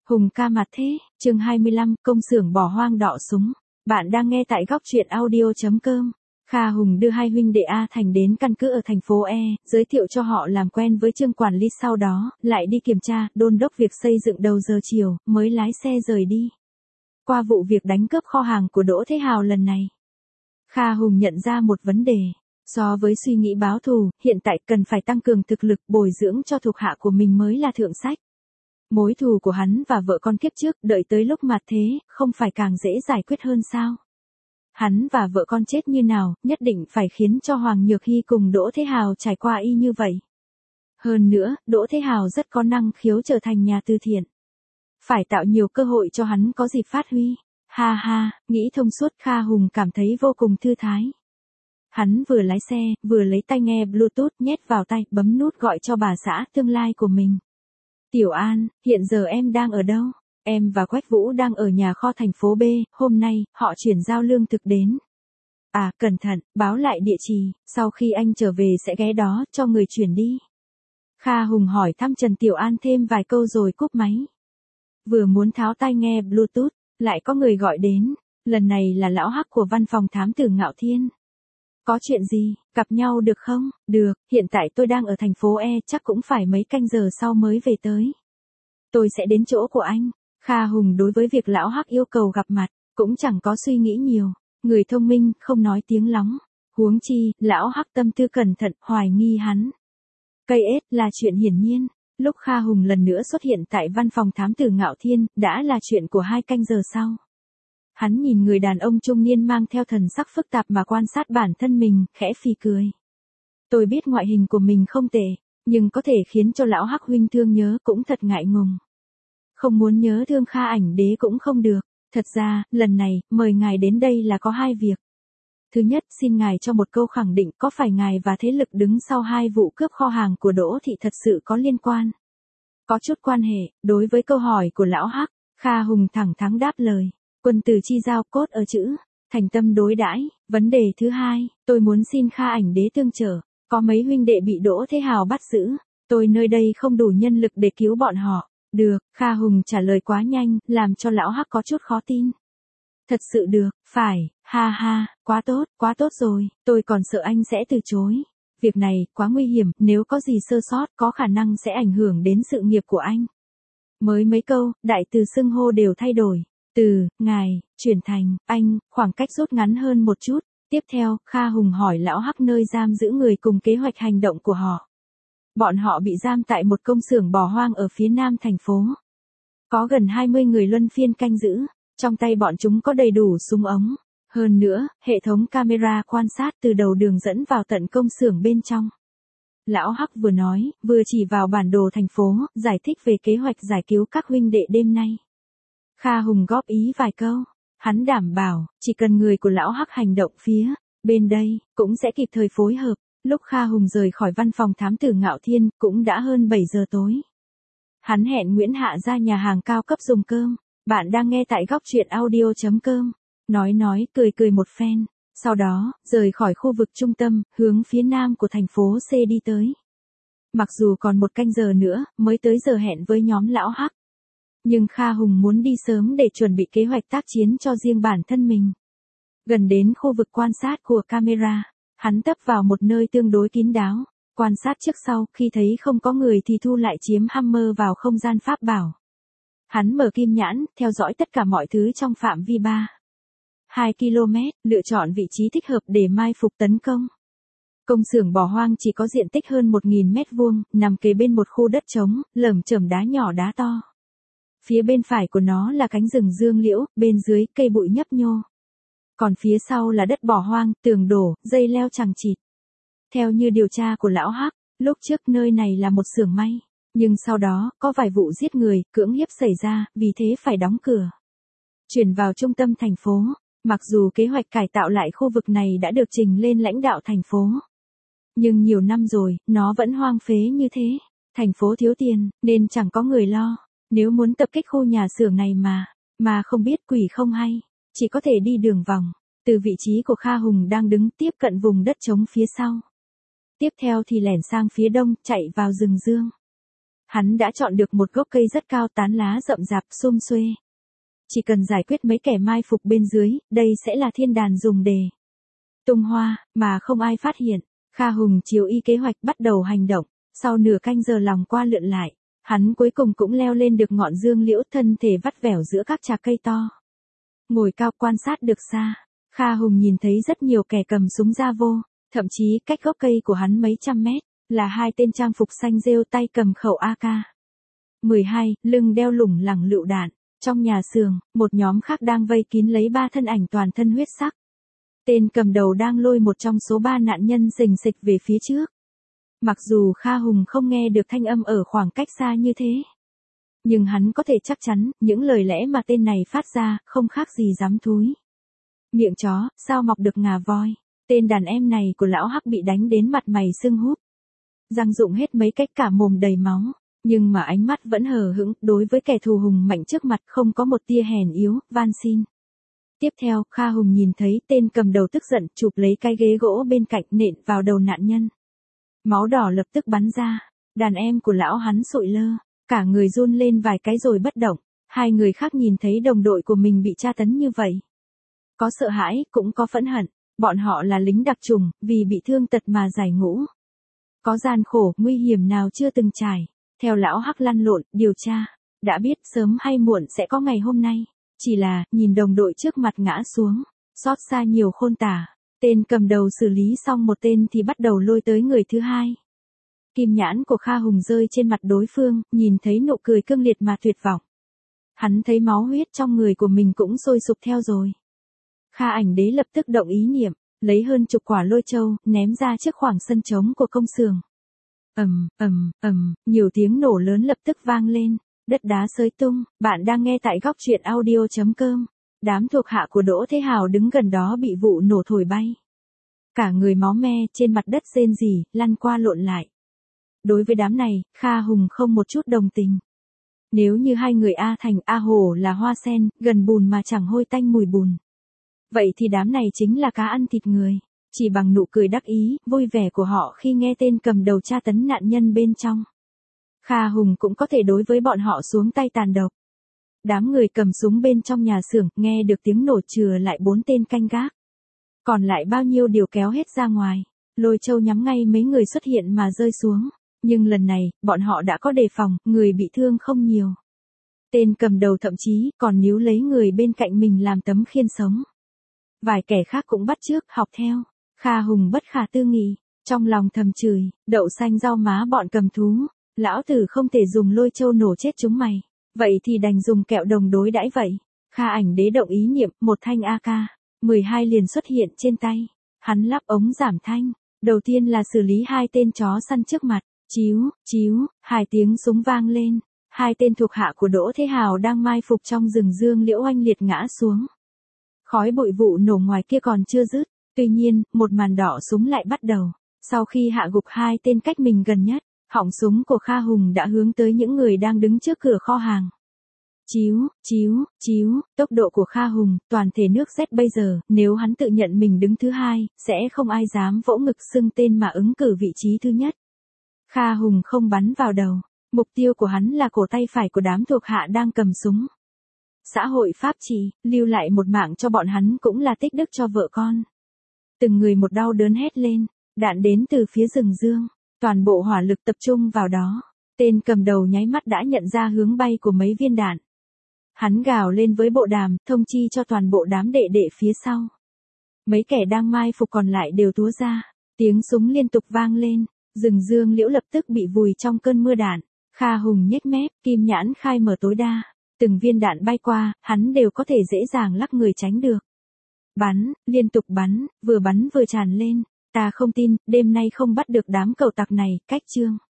Hùng ca mặt thế, chương 25, công xưởng bỏ hoang đọ súng. Bạn đang nghe tại góc truyện audio.com. Kha Hùng đưa hai huynh đệ A Thành đến căn cứ ở thành phố E, giới thiệu cho họ làm quen với Trương quản lý, sau đó lại đi kiểm tra, đôn đốc việc xây dựng đầu giờ chiều, mới lái xe rời đi. Qua vụ việc đánh cướp kho hàng của Đỗ Thế Hào lần này, Kha Hùng nhận ra một vấn đề. So với suy nghĩ báo thù, hiện tại cần phải tăng cường thực lực, bồi dưỡng cho thuộc hạ của mình mới là thượng sách. Mối thù của hắn và vợ con kiếp trước, đợi tới lúc mặt thế, không phải càng dễ giải quyết hơn sao? Hắn và vợ con chết như nào, nhất định phải khiến cho Hoàng Nhược Hy cùng Đỗ Thế Hào trải qua y như vậy. Hơn nữa, Đỗ Thế Hào rất có năng khiếu trở thành nhà từ thiện. Phải tạo nhiều cơ hội cho hắn có dịp phát huy. Ha ha, nghĩ thông suốt, Kha Hùng cảm thấy vô cùng thư thái. Hắn vừa lái xe, vừa lấy tai nghe Bluetooth nhét vào tai, bấm nút gọi cho bà xã tương lai của mình. Tiểu An, hiện giờ em đang ở đâu? Em và Quách Vũ đang ở nhà kho thành phố B, hôm nay, họ chuyển giao lương thực đến. À, cẩn thận, báo lại địa chỉ, sau khi anh trở về sẽ ghé đó, cho người chuyển đi. Kha Hùng hỏi thăm Trần Tiểu An thêm vài câu rồi cúp máy. Vừa muốn tháo tai nghe Bluetooth, lại có người gọi đến, lần này là lão Hắc của văn phòng thám tử Ngạo Thiên. Có chuyện gì, gặp nhau được không? Được, hiện tại tôi đang ở thành phố E, chắc cũng phải mấy canh giờ sau mới về tới. Tôi sẽ đến chỗ của anh. Kha Hùng đối với việc lão Hắc yêu cầu gặp mặt, cũng chẳng có suy nghĩ nhiều. Người thông minh, không nói tiếng lóng. Huống chi, lão Hắc tâm tư cẩn thận, hoài nghi hắn. Cây ết là chuyện hiển nhiên. Lúc Kha Hùng lần nữa xuất hiện tại văn phòng thám tử Ngạo Thiên, đã là chuyện của 2 canh giờ sau. Hắn nhìn người đàn ông trung niên mang theo thần sắc phức tạp mà quan sát bản thân mình, khẽ phì cười. Tôi biết ngoại hình của mình không tệ, nhưng có thể khiến cho lão Hắc huynh thương nhớ cũng thật ngại ngùng. Không muốn nhớ thương Kha Ảnh Đế cũng không được. Thật ra, lần này, mời ngài đến đây là có 2 việc. Thứ nhất, xin ngài cho một câu khẳng định có phải ngài và thế lực đứng sau 2 vụ cướp kho hàng của Đỗ Thị thật sự có liên quan. Có chút quan hệ, đối với câu hỏi của lão Hắc, Kha Hùng thẳng thắn đáp lời. Quân từ chi giao, cốt ở chữ, thành tâm đối đãi. Vấn đề thứ hai, tôi muốn xin Kha Ảnh Đế tương trợ, có mấy huynh đệ bị Đỗ Thế Hào bắt giữ, tôi nơi đây không đủ nhân lực để cứu bọn họ. Được, Kha Hùng trả lời quá nhanh, làm cho lão Hắc có chút khó tin. Thật sự được, phải, ha ha, quá tốt rồi, tôi còn sợ anh sẽ từ chối. Việc này, quá nguy hiểm, nếu có gì sơ sót, có khả năng sẽ ảnh hưởng đến sự nghiệp của anh. Mới mấy câu, đại từ xưng hô đều thay đổi. Từ, ngài, chuyển thành, anh, khoảng cách rút ngắn hơn một chút. Tiếp theo, Kha Hùng hỏi lão Hắc nơi giam giữ người cùng kế hoạch hành động của họ. Bọn họ bị giam tại một công xưởng bỏ hoang ở phía nam thành phố. Có gần 20 người luân phiên canh giữ, trong tay bọn chúng có đầy đủ súng ống. Hơn nữa, hệ thống camera quan sát từ đầu đường dẫn vào tận công xưởng bên trong. Lão Hắc vừa nói, vừa chỉ vào bản đồ thành phố, giải thích về kế hoạch giải cứu các huynh đệ đêm nay. Kha Hùng góp ý vài câu, hắn đảm bảo, chỉ cần người của lão Hắc hành động phía bên đây, cũng sẽ kịp thời phối hợp. Lúc Kha Hùng rời khỏi văn phòng thám tử Ngạo Thiên, cũng đã hơn 7 giờ tối. Hắn hẹn Nguyễn Hạ ra nhà hàng cao cấp dùng cơm. Bạn đang nghe tại góc truyện audio.com. Nói, cười một phen. Sau đó, rời khỏi khu vực trung tâm, hướng phía nam của thành phố C đi tới. Mặc dù còn 1 canh giờ nữa, mới tới giờ hẹn với nhóm lão Hắc. Nhưng Kha Hùng muốn đi sớm để chuẩn bị kế hoạch tác chiến cho riêng bản thân mình. Gần đến khu vực quan sát của camera, hắn tấp vào một nơi tương đối kín đáo. Quan sát trước sau, khi thấy không có người thì thu lại chiếm Hammer vào không gian pháp bảo. Hắn mở kim nhãn, theo dõi tất cả mọi thứ trong phạm vi 2 km, lựa chọn vị trí thích hợp để mai phục tấn công. Công xưởng bỏ hoang chỉ có diện tích hơn 1.000 mét vuông, nằm kế bên một khu đất trống, lởm chởm đá nhỏ đá to. Phía bên phải của nó là cánh rừng dương liễu, bên dưới cây bụi nhấp nhô. Còn phía sau là đất bỏ hoang, tường đổ, dây leo chằng chịt. Theo như điều tra của lão Hắc, lúc trước nơi này là một xưởng may, nhưng sau đó, có vài vụ giết người, cưỡng hiếp xảy ra, vì thế phải đóng cửa. Chuyển vào trung tâm thành phố, mặc dù kế hoạch cải tạo lại khu vực này đã được trình lên lãnh đạo thành phố. Nhưng nhiều năm rồi, nó vẫn hoang phế như thế. Thành phố thiếu tiền, nên chẳng có người lo. Nếu muốn tập kích khu nhà xưởng này mà không biết quỷ không hay, chỉ có thể đi đường vòng, từ vị trí của Kha Hùng đang đứng tiếp cận vùng đất trống phía sau. Tiếp theo thì lẻn sang phía đông, chạy vào rừng dương. Hắn đã chọn được một gốc cây rất cao, tán lá rậm rạp sum xuê. Chỉ cần giải quyết mấy kẻ mai phục bên dưới, đây sẽ là thiên đàn dùng để tung hoa, mà không ai phát hiện. Kha Hùng chiếu y kế hoạch bắt đầu hành động, sau nửa canh giờ lòng qua lượn lại, hắn cuối cùng cũng leo lên được ngọn dương liễu, thân thể vắt vẻo giữa các chạc cây to. Ngồi cao quan sát được xa, Kha Hùng nhìn thấy rất nhiều kẻ cầm súng ra vô, thậm chí cách gốc cây của hắn mấy trăm mét, là hai tên trang phục xanh rêu tay cầm khẩu AK-12, lưng đeo lủng lẳng lựu đạn. Trong nhà xưởng, một nhóm khác đang vây kín lấy ba thân ảnh toàn thân huyết sắc. Tên cầm đầu đang lôi một trong số ba nạn nhân xình xịch về phía trước. Mặc dù Kha Hùng không nghe được thanh âm ở khoảng cách xa như thế, nhưng hắn có thể chắc chắn, những lời lẽ mà tên này phát ra, không khác gì dám thúi. Miệng chó, sao mọc được ngà voi. Tên đàn em này của lão Hắc bị đánh đến mặt mày sưng húp. Răng rụng hết mấy cách, cả mồm đầy máu. Nhưng mà ánh mắt vẫn hờ hững, đối với kẻ thù hùng mạnh trước mặt không có một tia hèn yếu, van xin. Tiếp theo, Kha Hùng nhìn thấy tên cầm đầu tức giận chụp lấy cái ghế gỗ bên cạnh nện vào đầu nạn nhân. Máu đỏ lập tức bắn ra, đàn em của lão hắn sụi lơ, cả người run lên vài cái rồi bất động. Hai người khác nhìn thấy đồng đội của mình bị tra tấn như vậy. Có sợ hãi, cũng có phẫn hận, bọn họ là lính đặc chủng, vì bị thương tật mà giải ngũ. Có gian khổ, nguy hiểm nào chưa từng trải. Theo lão Hắc lăn lộn, điều tra, đã biết sớm hay muộn sẽ có ngày hôm nay. Chỉ là, nhìn đồng đội trước mặt ngã xuống, xót xa nhiều khôn tả. Tên cầm đầu xử lý xong một tên thì bắt đầu lôi tới người thứ hai. Kim nhãn của Kha Hùng rơi trên mặt đối phương, nhìn thấy nụ cười cương liệt mà tuyệt vọng. Hắn thấy máu huyết trong người của mình cũng sôi sục theo rồi. Kha Ảnh Đế lập tức động ý niệm, lấy hơn chục quả lôi châu, ném ra trước khoảng sân trống của công xưởng. Nhiều tiếng nổ lớn lập tức vang lên, đất đá xới tung. Bạn đang nghe tại góc truyện audio.com. Đám thuộc hạ của Đỗ Thế Hào đứng gần đó bị vụ nổ thổi bay. Cả người máu me, trên mặt đất rên rỉ, lăn qua lộn lại. Đối với đám này, Kha Hùng không một chút đồng tình. Nếu như hai người A Thành A Hổ là hoa sen, gần bùn mà chẳng hôi tanh mùi bùn, vậy thì đám này chính là cá ăn thịt người. Chỉ bằng nụ cười đắc ý, vui vẻ của họ khi nghe tên cầm đầu tra tấn nạn nhân bên trong, Kha Hùng cũng có thể đối với bọn họ xuống tay tàn độc. Đám người cầm súng bên trong nhà xưởng, nghe được tiếng nổ chừa lại 4 tên canh gác. Còn lại bao nhiêu điều kéo hết ra ngoài, lôi châu nhắm ngay mấy người xuất hiện mà rơi xuống. Nhưng lần này, bọn họ đã có đề phòng, người bị thương không nhiều. Tên cầm đầu thậm chí còn níu lấy người bên cạnh mình làm tấm khiên sống. Vài kẻ khác cũng bắt chước, học theo. Kha Hùng bất khả tư nghị, trong lòng thầm chửi, đậu xanh rau má bọn cầm thú. Lão tử không thể dùng lôi châu nổ chết chúng mày, vậy thì đành dùng kẹo đồng đối đãi vậy. Kha Ảnh Đế động ý niệm, một thanh AK-12 liền xuất hiện trên tay. Hắn lắp ống giảm thanh, đầu tiên là xử lý hai tên chó săn trước mặt. Chíu, hai tiếng súng vang lên. Hai tên thuộc hạ của Đỗ Thế Hào đang mai phục trong rừng dương liễu oanh liệt ngã xuống. Khói bụi vụ nổ ngoài kia còn chưa dứt, tuy nhiên, một màn đỏ súng lại bắt đầu. Sau khi hạ gục hai tên cách mình gần nhất, họng súng của Kha Hùng đã hướng tới những người đang đứng trước cửa kho hàng. Chíu, tốc độ của Kha Hùng, toàn thể nước rét bây giờ, nếu hắn tự nhận mình đứng thứ hai, sẽ không ai dám vỗ ngực xưng tên mà ứng cử vị trí thứ nhất. Kha Hùng không bắn vào đầu, mục tiêu của hắn là cổ tay phải của đám thuộc hạ đang cầm súng. Xã hội pháp trị, lưu lại một mạng cho bọn hắn cũng là tích đức cho vợ con. Từng người một đau đớn hét lên, đạn đến từ phía rừng dương, toàn bộ hỏa lực tập trung vào đó. Tên cầm đầu nháy mắt đã nhận ra hướng bay của mấy viên đạn. Hắn gào lên với bộ đàm, thông chi cho toàn bộ đám đệ đệ phía sau. Mấy kẻ đang mai phục còn lại đều túa ra, tiếng súng liên tục vang lên, rừng dương liễu lập tức bị vùi trong cơn mưa đạn. Kha Hùng nhếch mép, kim nhãn khai mở tối đa, từng viên đạn bay qua, hắn đều có thể dễ dàng lắc người tránh được. Bắn, liên tục bắn vừa tràn lên, ta không tin, đêm nay không bắt được đám cẩu tặc này, cách chương.